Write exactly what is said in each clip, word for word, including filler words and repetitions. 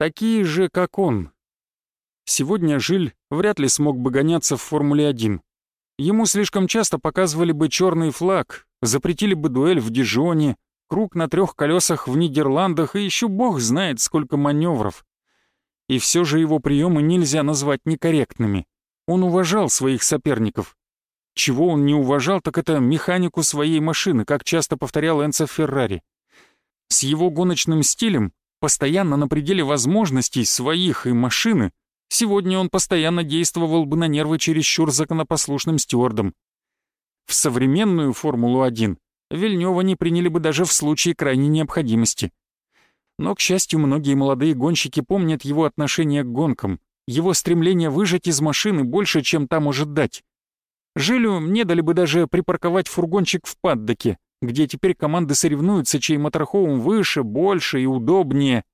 Такие же, как он. Сегодня Жиль вряд ли смог бы гоняться в Формуле один. Ему слишком часто показывали бы черный флаг, запретили бы дуэль в Дижоне, круг на трех колесах в Нидерландах и еще бог знает сколько маневров. И все же его приемы нельзя назвать некорректными. Он уважал своих соперников. Чего он не уважал, так это механику своей машины, как часто повторял Энцо Феррари. С его гоночным стилем, постоянно на пределе возможностей своих и машины, сегодня он постоянно действовал бы на нервы чересчур законопослушным стюардом. В современную Формулу один Вильнёва не приняли бы даже в случае крайней необходимости. Но, к счастью, многие молодые гонщики помнят его отношение к гонкам, его стремление выжать из машины больше, чем та может дать. Жилю не дали бы даже припарковать фургончик в паддоке, где теперь команды соревнуются, чей моторхоум выше, больше и удобнее.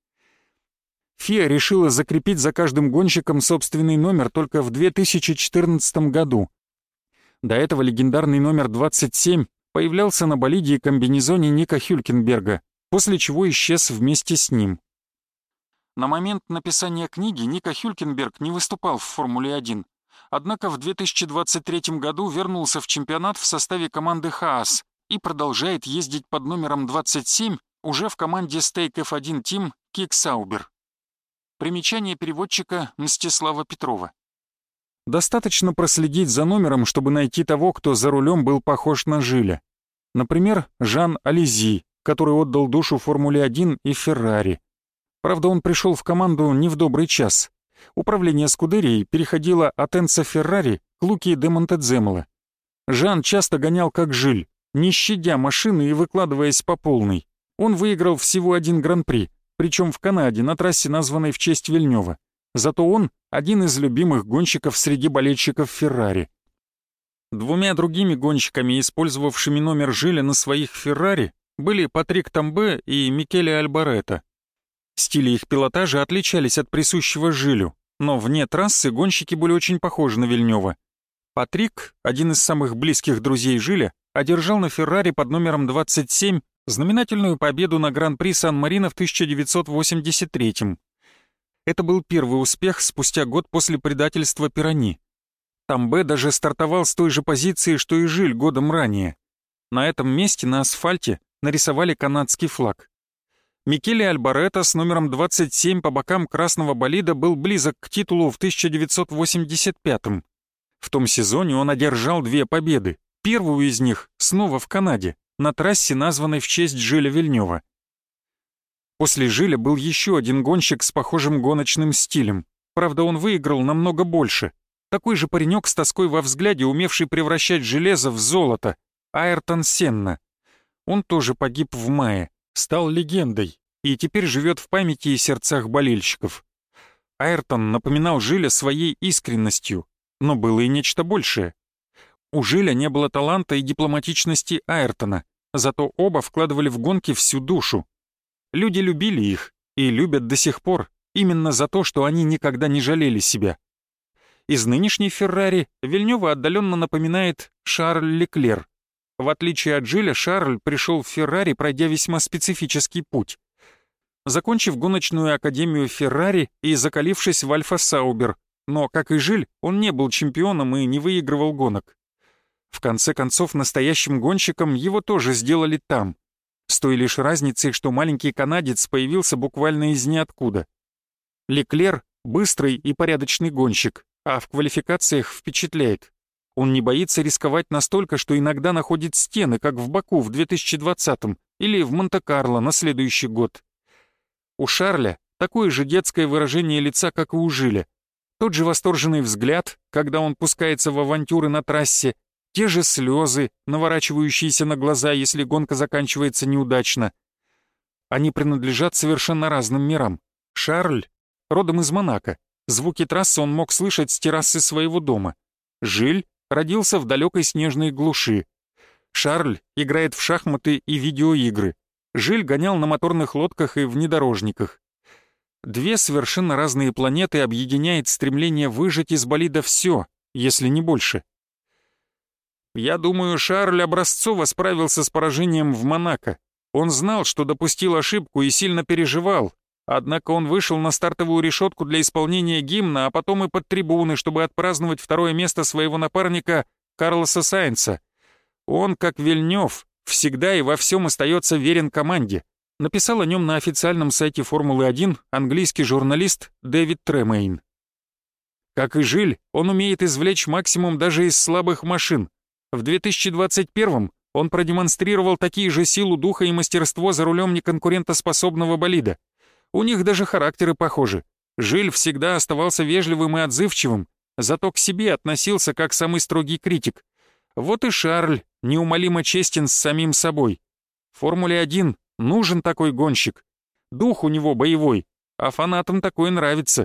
ФИА решила закрепить за каждым гонщиком собственный номер только в две тысячи четырнадцатом году. До этого легендарный номер двадцать семь появлялся на болиде и комбинезоне Ника Хюлькенберга, после чего исчез вместе с ним. На момент написания книги Ника Хюлькенберг не выступал в Формуле один, однако в две тысячи двадцать третьем году вернулся в чемпионат в составе команды «Хаас» и продолжает ездить под номером двадцать семь уже в команде Stake эф один Team Кик Саубер. Примечание переводчика Мстислава Петрова. Достаточно проследить за номером, чтобы найти того, кто за рулем был похож на Жиля. Например, Жан Ализи, который отдал душу Формуле один и Феррари. Правда, он пришел в команду не в добрый час. Управление Скудерией переходило от Энцо Феррари к Луки де Монтеземоло. Жан часто гонял как Жиль, не щадя машины и выкладываясь по полной. Он выиграл всего один гран-при, причем в Канаде, на трассе, названной в честь Вильнёва. Зато он один из любимых гонщиков среди болельщиков Феррари. Двумя другими гонщиками, использовавшими номер Жиля на своих Феррари, были Патрик Тамбе и Микеле Альборетто. Стили их пилотажа отличались от присущего Жилю, но вне трассы гонщики были очень похожи на Вильнёва. Патрик, один из самых близких друзей Жиля, одержал на Феррари под номером двадцать семь знаменательную победу на Гран-при Сан-Марино в тысяча девятьсот восемьдесят третьем. Это был первый успех спустя год после предательства Пирани. Тамбе даже стартовал с той же позиции, что и Жиль годом ранее. На этом месте на асфальте нарисовали канадский флаг. Микеле Альборетто с номером двадцать семь по бокам красного болида был близок к титулу в тысяча девятьсот восемьдесят пятом. В том сезоне он одержал две победы, первую из них снова в Канаде, на трассе, названной в честь Жиля Вильнёва. После Жиля был еще один гонщик с похожим гоночным стилем. Правда, он выиграл намного больше. Такой же паренек с тоской во взгляде, умевший превращать железо в золото. Айртон Сенна. Он тоже погиб в мае, стал легендой и теперь живет в памяти и сердцах болельщиков. Айртон напоминал Жиля своей искренностью, но было и нечто большее. У Жиля не было таланта и дипломатичности Айртона, зато оба вкладывали в гонки всю душу. Люди любили их и любят до сих пор именно за то, что они никогда не жалели себя. Из нынешней Феррари Вильнёва отдаленно напоминает Шарль Леклер. В отличие от Жиля, Шарль пришел в Феррари, пройдя весьма специфический путь. Закончив гоночную академию Феррари и закалившись в Альфа Саубер, но, как и Жиль, он не был чемпионом и не выигрывал гонок. В конце концов, настоящим гонщиком его тоже сделали там, с той лишь разницей, что маленький канадец появился буквально из ниоткуда. Леклер — быстрый и порядочный гонщик, а в квалификациях впечатляет. Он не боится рисковать настолько, что иногда находит стены, как в Баку в две тысячи двадцатом или в Монте-Карло на следующий год. У Шарля такое же детское выражение лица, как и у Жиля. Тот же восторженный взгляд, когда он пускается в авантюры на трассе, те же слезы, наворачивающиеся на глаза, если гонка заканчивается неудачно. Они принадлежат совершенно разным мирам. Шарль родом из Монако. Звуки трассы он мог слышать с террасы своего дома. Жиль родился в далекой снежной глуши. Шарль играет в шахматы и видеоигры. Жиль гонял на моторных лодках и внедорожниках. Две совершенно разные планеты объединяет стремление выжать из болида все, если не больше. Я думаю, Шарль образцово справился с поражением в Монако. Он знал, что допустил ошибку и сильно переживал, Однако он вышел на стартовую решетку для исполнения гимна, а потом и под трибуны, чтобы отпраздновать второе место своего напарника Карлоса Сайнца. Он, как Вильнёв, всегда и во всем остается верен команде. Написал о нем на официальном сайте Формулы один английский журналист Дэвид Тремейн. Как и Жиль, он умеет извлечь максимум даже из слабых машин. В две тысячи двадцать первом он продемонстрировал такие же силу духа и мастерство за рулем неконкурентоспособного болида. У них даже характеры похожи. Жиль всегда оставался вежливым и отзывчивым, зато к себе относился как самый строгий критик. Вот и Шарль неумолимо честен с самим собой. В Формуле один нужен такой гонщик. Дух у него боевой, а фанатам такое нравится.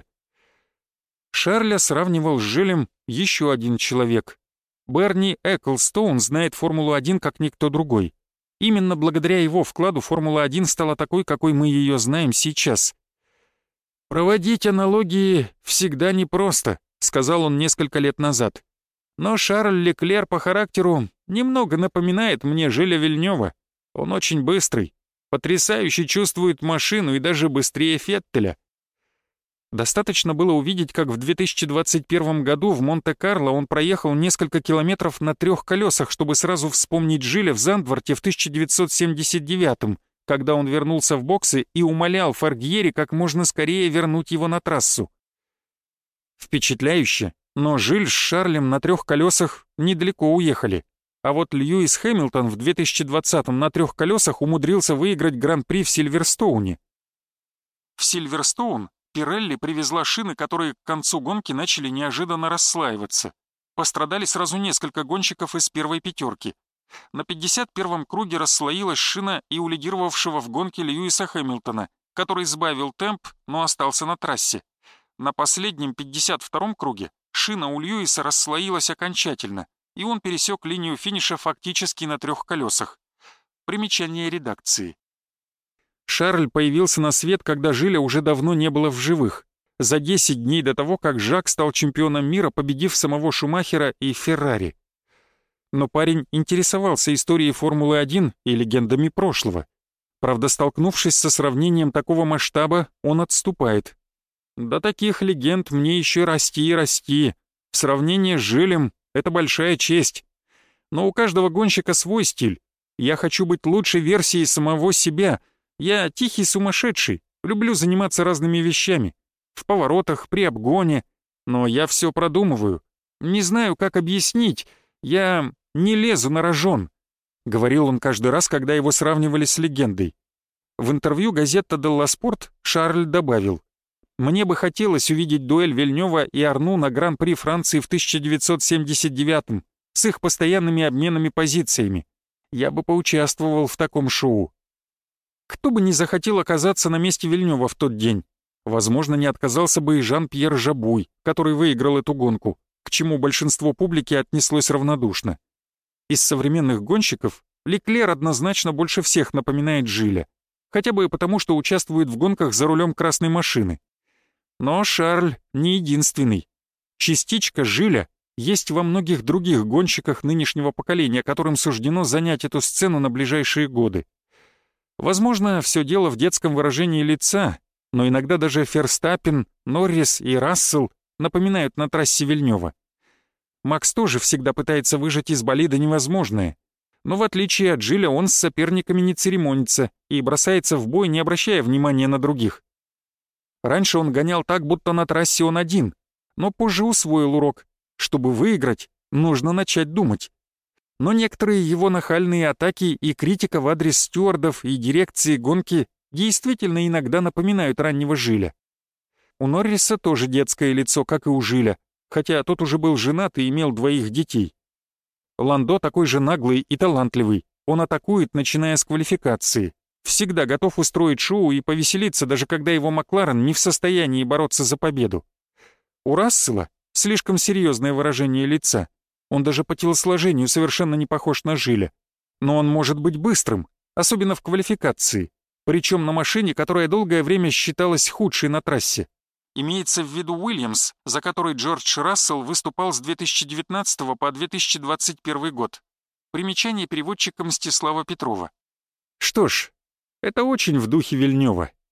Шарля сравнивал с Жилем еще один человек. Берни Эклстоун знает Формулу один как никто другой. Именно благодаря его вкладу Формула один стала такой, какой мы ее знаем сейчас. «Проводить аналогии всегда непросто», — сказал он несколько лет назад. «Но Шарль Леклер по характеру немного напоминает мне Жиля Вильнёва. Он очень быстрый, потрясающе чувствует машину и даже быстрее Феттеля». Достаточно было увидеть, как в две тысячи двадцать первом году в Монте-Карло он проехал несколько километров на трех колесах, чтобы сразу вспомнить Жиля в Зандворте в тысяча девятьсот семьдесят девятом, когда он вернулся в боксы и умолял Форгьери как можно скорее вернуть его на трассу. Впечатляюще, но Жиль с Шарлем на трех колесах недалеко уехали. А вот Льюис Хэмилтон в две тысячи двадцатом на трех колесах умудрился выиграть Гран-при в Сильверстоуне. В Сильверстоун Пирелли привезла шины, которые к концу гонки начали неожиданно расслаиваться. Пострадали сразу несколько гонщиков из первой пятерки. На пятьдесят первом круге расслоилась шина и у лидировавшего в гонке Льюиса Хэмилтона, который сбавил темп, но остался на трассе. На последнем пятьдесят втором круге шина у Льюиса расслоилась окончательно, и он пересек линию финиша фактически на трех колесах. Примечание редакции. Шарль появился на свет, когда Жиля уже давно не было в живых, за десять дней до того, как Жак стал чемпионом мира, победив самого Шумахера и Феррари. Но парень интересовался историей Формулы один и легендами прошлого. Правда, столкнувшись со сравнением такого масштаба, он отступает. «До таких легенд мне еще расти и расти. В сравнении с Жилем это большая честь. Но у каждого гонщика свой стиль. Я хочу быть лучшей версией самого себя. Я тихий сумасшедший, люблю заниматься разными вещами. В поворотах, при обгоне. Но я все продумываю. Не знаю, как объяснить. Я не лезу на рожон», — говорил он каждый раз, когда его сравнивали с легендой. В интервью газета «Делла Спорт» Шарль добавил: «Мне бы хотелось увидеть дуэль Вильнёва и Арну на Гран-при Франции в тысяча девятьсот семьдесят девятом с их постоянными обменами позициями. Я бы поучаствовал в таком шоу». Кто бы не захотел оказаться на месте Вильнёва в тот день? Возможно, не отказался бы и Жан-Пьер Жабуй, который выиграл эту гонку, к чему большинство публики отнеслось равнодушно. Из современных гонщиков Леклер однозначно больше всех напоминает Жиля, хотя бы и потому, что участвует в гонках за рулем красной машины. Но Шарль не единственный. Частичка Жиля есть во многих других гонщиках нынешнего поколения, которым суждено занять эту сцену на ближайшие годы. Возможно, все дело в детском выражении лица, но иногда даже Ферстаппен, Норрис и Рассел напоминают на трассе Вильнёва. Макс тоже всегда пытается выжать из болида невозможное, но в отличие от Жиля он с соперниками не церемонится и бросается в бой, не обращая внимания на других. Раньше он гонял так, будто на трассе он один, но позже усвоил урок. Чтобы выиграть, нужно начать думать. Но некоторые его нахальные атаки и критика в адрес стюардов и дирекции гонки действительно иногда напоминают раннего Жиля. У Норриса тоже детское лицо, как и у Жиля, хотя тот уже был женат и имел двоих детей. Ландо такой же наглый и талантливый, он атакует, начиная с квалификации, всегда готов устроить шоу и повеселиться, даже когда его Макларен не в состоянии бороться за победу. У Рассела слишком серьезное выражение лица. Он даже по телосложению совершенно не похож на Жиля. Но он может быть быстрым, особенно в квалификации, причем на машине, которая долгое время считалась худшей на трассе. Имеется в виду Уильямс, за который Джордж Рассел выступал с две тысячи девятнадцатого по две тысячи двадцать первый год. Примечание переводчика Мстислава Петрова. Что ж, это очень в духе Вильнёва.